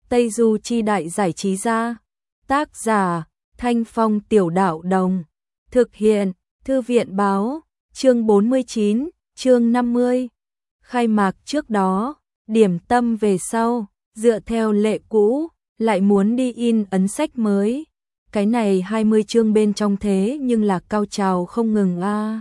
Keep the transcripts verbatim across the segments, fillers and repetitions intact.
Tây Du Chi Đại Giải Trí Gia. Tác giả Thanh Phong Tiểu Đạo Đồng. Thực hiện Thư viện Báo. Chương bốn mươi chín, chương năm mươi. Khai mạc trước đó, điểm tâm về sau, dựa theo lệ cũ, lại muốn đi in ấn sách mới. Cái này hai mươi chương bên trong thế nhưng là cao trào không ngừng a. À.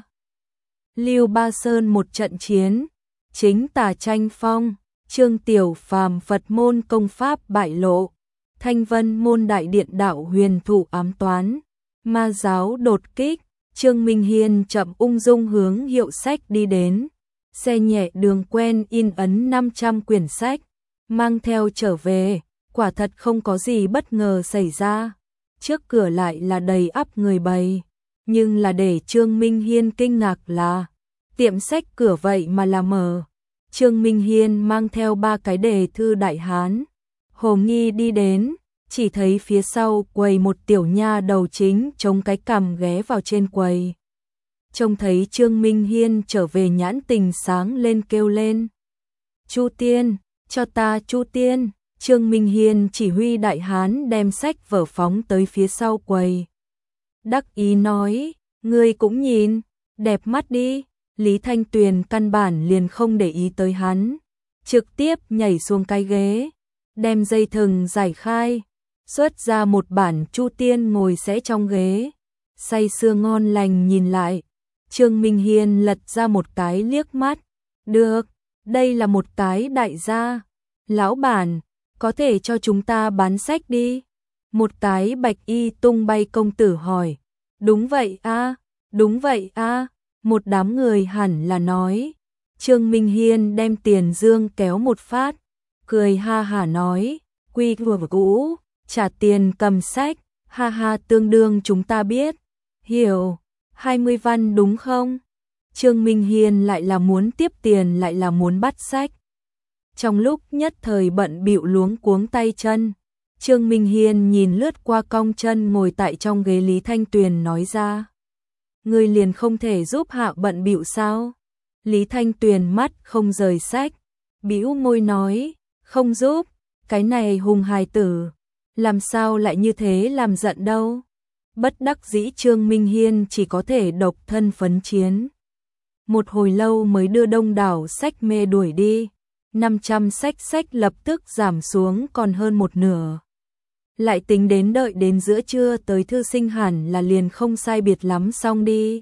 Lưu Ba Sơn một trận chiến, chính tà tranh phong, Trương Tiểu Phàm Phật môn công pháp bại lộ, Thanh Vân môn đại điện đạo huyền thủ ám toán, ma giáo đột kích, Trương Minh Hiên chậm ung dung hướng hiệu sách đi đến, xe nhẹ đường quen in ấn năm trăm quyển sách, mang theo trở về, quả thật không có gì bất ngờ xảy ra. Trước cửa lại là đầy ắp người bày, nhưng là để Trương Minh Hiên kinh ngạc là tiệm sách cửa vậy mà là mở. Trương Minh Hiên mang theo ba cái đề thư đại hán, Hồ Nghi đi đến, chỉ thấy phía sau quầy một tiểu nha đầu chính chống cái cằm ghé vào trên quầy. Trông thấy Trương Minh Hiên trở về nhãn tình sáng lên kêu lên. Chu Tiên, cho ta Chu Tiên. Trương Minh Hiên chỉ huy đại hán đem sách vở phóng tới phía sau quầy. Đắc ý nói, ngươi cũng nhìn, đẹp mắt đi. Lý Thanh Tuyền căn bản liền không để ý tới hắn, trực tiếp nhảy xuống cái ghế, đem dây thừng giải khai, xuất ra một bản Chu Tiên ngồi sẽ trong ghế, say sưa ngon lành nhìn lại. Trương Minh Hiên lật ra một cái liếc mắt, được, đây là một cái đại gia. Lão bản, có thể cho chúng ta bán sách đi. Một cái bạch y tung bay công tử hỏi. Đúng vậy a, đúng vậy a. Một đám người hẳn là nói. Trương Minh Hiên đem tiền dương kéo một phát, cười ha hả nói, quy vừa cũ, trả tiền cầm sách, ha ha tương đương chúng ta biết. Hiểu, hai mươi văn đúng không? Trương Minh Hiên lại là muốn tiếp tiền lại là muốn bắt sách. Trong lúc nhất thời bận bịu luống cuống tay chân, Trương Minh Hiên nhìn lướt qua cong chân ngồi tại trong ghế Lý Thanh Tuyền nói ra. Ngươi liền không thể giúp hạ bận bịu sao? Lý Thanh Tuyền mắt không rời sách, bĩu môi nói, không giúp, cái này hùng hài tử, làm sao lại như thế làm giận đâu. Bất đắc dĩ Trương Minh Hiên chỉ có thể độc thân phấn chiến. Một hồi lâu mới đưa đông đảo sách mê đuổi đi. năm trăm sách sách lập tức giảm xuống còn hơn một nửa. Lại tính đến đợi đến giữa trưa tới thư sinh hẳn là liền không sai biệt lắm xong đi.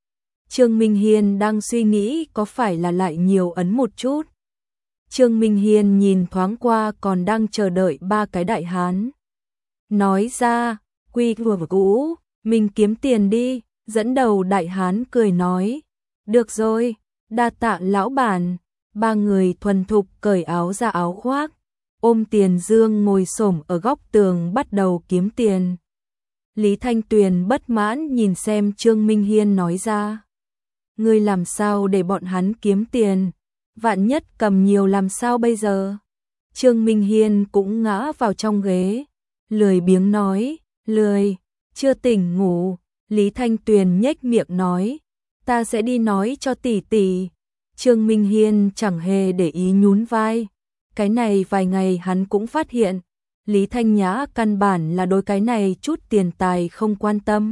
Trương Minh Hiên đang suy nghĩ có phải là lại nhiều ấn một chút. Trương Minh Hiên nhìn thoáng qua còn đang chờ đợi ba cái đại hán. Nói ra, quy vừa cũ, mình kiếm tiền đi, dẫn đầu đại hán cười nói. Được rồi, đa tạ lão bản. Ba người thuần thục cởi áo ra áo khoác, ôm tiền dương ngồi xổm ở góc tường bắt đầu kiếm tiền. Lý Thanh Tuyền bất mãn nhìn xem Trương Minh Hiên nói ra. Ngươi làm sao để bọn hắn kiếm tiền? Vạn nhất cầm nhiều làm sao bây giờ? Trương Minh Hiên cũng ngã vào trong ghế, lười biếng nói, lười, chưa tỉnh ngủ. Lý Thanh Tuyền nhếch miệng nói, ta sẽ đi nói cho tỷ tỷ. Trương Minh Hiên chẳng hề để ý nhún vai. Cái này vài ngày hắn cũng phát hiện, Lý Thanh Nhã căn bản là đối cái này chút tiền tài không quan tâm.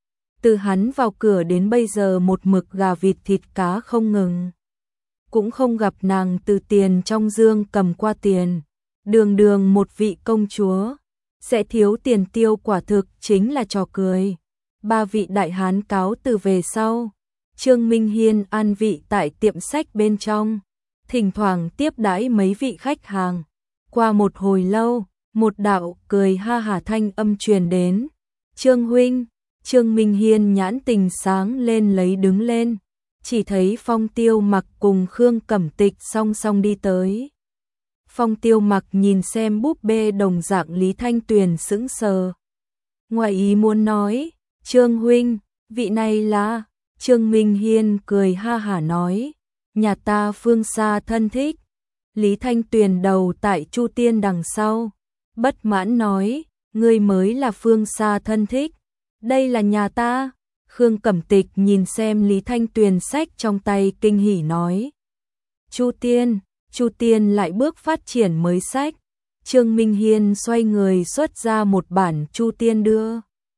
Từ hắn vào cửa đến bây giờ một mực gà vịt thịt cá không ngừng. Cũng không gặp nàng từ tiền trong dương cầm qua tiền. Đường đường một vị công chúa, sẽ thiếu tiền tiêu quả thực chính là trò cười. Ba vị đại hán cáo từ về sau. Trương Minh Hiên an vị tại tiệm sách bên trong, thỉnh thoảng tiếp đãi mấy vị khách hàng. Qua một hồi lâu, một đạo cười ha hả thanh âm truyền đến. Trương huynh, Trương Minh Hiên nhãn tình sáng lên lấy đứng lên, chỉ thấy Phong Tiêu Mặc cùng Khương Cẩm Tịch song song đi tới. Phong Tiêu Mặc nhìn xem búp bê đồng dạng Lý Thanh Tuyền sững sờ. Ngoài ý muốn nói, Trương huynh, vị này là... Trương Minh Hiên cười ha hả nói, nhà ta phương xa thân thích. Lý Thanh Tuyền đầu tại Chu Tiên đằng sau, bất mãn nói, ngươi mới là phương xa thân thích, đây là nhà ta. Khương Cẩm Tịch nhìn xem Lý Thanh Tuyền sách trong tay kinh hỉ nói, Chu Tiên, Chu Tiên lại bước phát triển mới sách, Trương Minh Hiên xoay người xuất ra một bản chu tiên đưa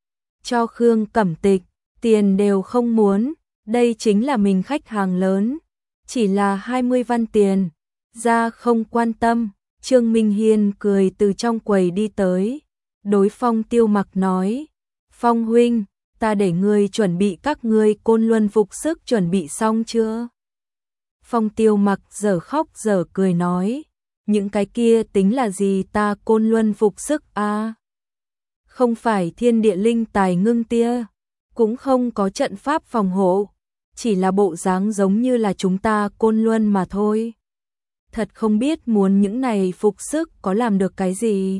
cho Khương Cẩm Tịch, tiền đều không muốn, đây chính là mình khách hàng lớn, chỉ là hai mươi văn tiền, ra không quan tâm. Trương Minh Hiên cười từ trong quầy đi tới, đối Phong Tiêu Mặc nói, Phong huynh, ta để ngươi chuẩn bị các ngươi Côn Luân phục sức chuẩn bị xong chưa? Phong Tiêu Mặc giờ khóc giờ cười nói, những cái kia tính là gì, ta Côn Luân phục sức a à? Không phải thiên địa linh tài ngưng tia, cũng không có trận pháp phòng hộ, chỉ là bộ dáng giống như là chúng ta Côn Luân mà thôi. Thật không biết muốn những này phục sức có làm được cái gì.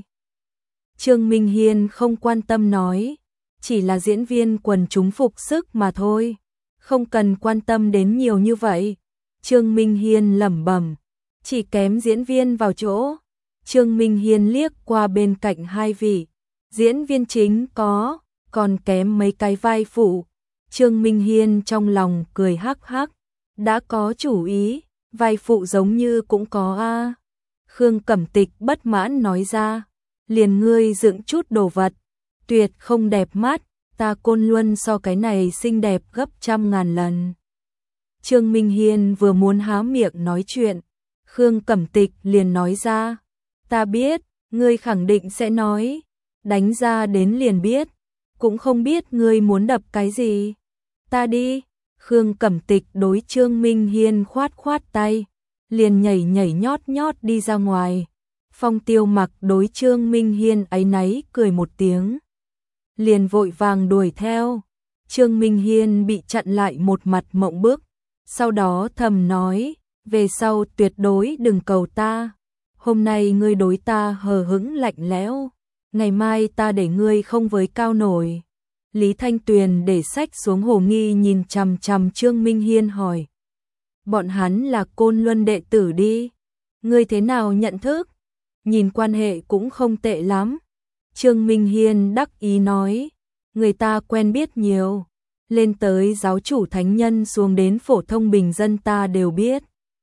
Trương Minh Hiên không quan tâm nói, chỉ là diễn viên quần chúng phục sức mà thôi, không cần quan tâm đến nhiều như vậy. Trương Minh Hiên lẩm bẩm, chỉ kém diễn viên vào chỗ. Trương Minh Hiên liếc qua bên cạnh hai vị diễn viên chính có, còn kém mấy cái vai phụ. Trương Minh Hiên trong lòng cười hắc hắc, đã có chủ ý, vai phụ giống như cũng có a. À. Khương Cẩm Tịch bất mãn nói ra, liền ngươi dựng chút đồ vật, tuyệt không đẹp mắt, ta Côn Luân so cái này xinh đẹp gấp trăm ngàn lần. Trương Minh Hiên vừa muốn há miệng nói chuyện, Khương Cẩm Tịch liền nói ra, ta biết, ngươi khẳng định sẽ nói, đánh ra đến liền biết, cũng không biết ngươi muốn đập cái gì. Ta đi. Khương Cẩm Tịch đối Trương Minh Hiên khoát khoát tay, liền nhảy nhảy nhót nhót đi ra ngoài. Phong Tiêu Mặc đối Trương Minh Hiên áy náy cười một tiếng, liền vội vàng đuổi theo. Trương Minh Hiên bị chặn lại một mặt mộng bức, sau đó thầm nói, về sau tuyệt đối đừng cầu ta, hôm nay ngươi đối ta hờ hững lạnh lẽo, ngày mai ta để ngươi không với cao nổi. Lý Thanh Tuyền để sách xuống hồ nghi nhìn chằm chằm Trương Minh Hiên hỏi, bọn hắn là Côn Luân đệ tử đi, ngươi thế nào nhận thức? Nhìn quan hệ cũng không tệ lắm. Trương Minh Hiên đắc ý nói, người ta quen biết nhiều, lên tới giáo chủ thánh nhân xuống đến phổ thông bình dân ta đều biết.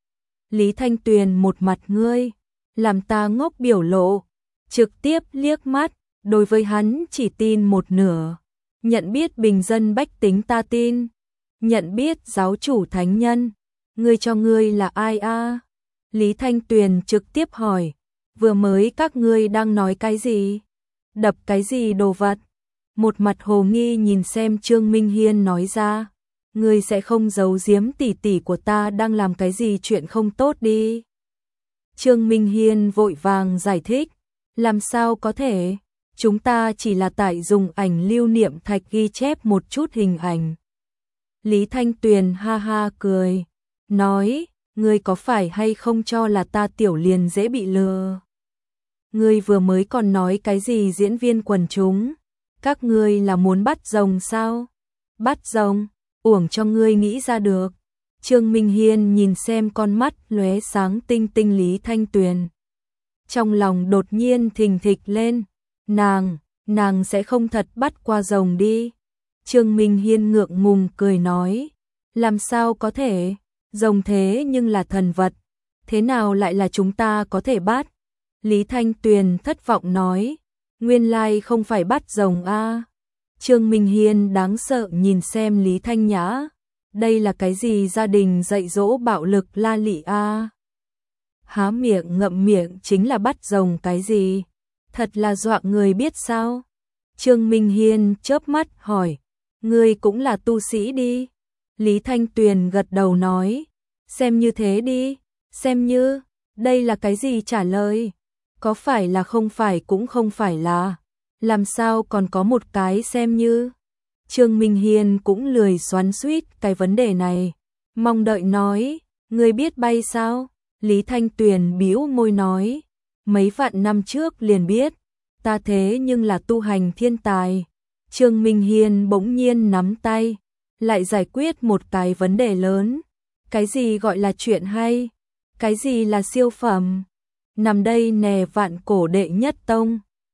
Lý Thanh Tuyền một mặt ngươi, làm ta ngốc biểu lộ, trực tiếp liếc mắt, đối với hắn chỉ tin một nửa. Nhận biết bình dân bách tính ta tin, nhận biết giáo chủ thánh nhân, ngươi cho ngươi là ai a? À? Lý Thanh Tuyền trực tiếp hỏi, vừa mới các ngươi đang nói cái gì? Đập cái gì đồ vật? Một mặt hồ nghi nhìn xem Trương Minh Hiên nói ra, ngươi sẽ không giấu giếm tỷ tỷ của ta đang làm cái gì chuyện không tốt đi. Trương Minh Hiên vội vàng giải thích, làm sao có thể? Chúng ta chỉ là tại dùng ảnh lưu niệm thạch ghi chép một chút hình ảnh. Lý Thanh Tuyền ha ha cười, nói, ngươi có phải hay không cho là ta tiểu liền dễ bị lừa? Ngươi vừa mới còn nói cái gì diễn viên quần chúng? Các ngươi là muốn bắt rồng sao? Bắt rồng, uổng cho ngươi nghĩ ra được. Trương Minh Hiên nhìn xem con mắt lóe sáng tinh tinh Lý Thanh Tuyền. Trong lòng đột nhiên thình thịch lên. Nàng, nàng sẽ không thật bắt qua rồng đi. Trương Minh Hiên ngượng ngùng cười nói, làm sao có thể, rồng thế nhưng là thần vật, thế nào lại là chúng ta có thể bắt? Lý Thanh Tuyền thất vọng nói, nguyên lai không phải bắt rồng a. À. Trương Minh Hiên đáng sợ nhìn xem Lý Thanh Nhã, đây là cái gì gia đình dạy dỗ bạo lực la lị a. À. Há miệng ngậm miệng chính là bắt rồng cái gì? Thật là dọa người biết sao? Trương Minh Hiên chớp mắt hỏi, ngươi cũng là tu sĩ đi? Lý Thanh Tuyền gật đầu nói, xem như thế đi, xem như, đây là cái gì trả lời? Có phải là không phải cũng không phải là, làm sao còn có một cái xem như? Trương Minh Hiên cũng lười xoắn xuýt cái vấn đề này, mong đợi nói, ngươi biết bay sao? Lý Thanh Tuyền bĩu môi nói, mấy vạn năm trước liền biết, ta thế nhưng là tu hành thiên tài. Trương Minh Hiên bỗng nhiên nắm tay, lại giải quyết một cái vấn đề lớn. Cái gì gọi là chuyện hay? Cái gì là siêu phẩm? Nằm đây nè vạn cổ đệ nhất tông.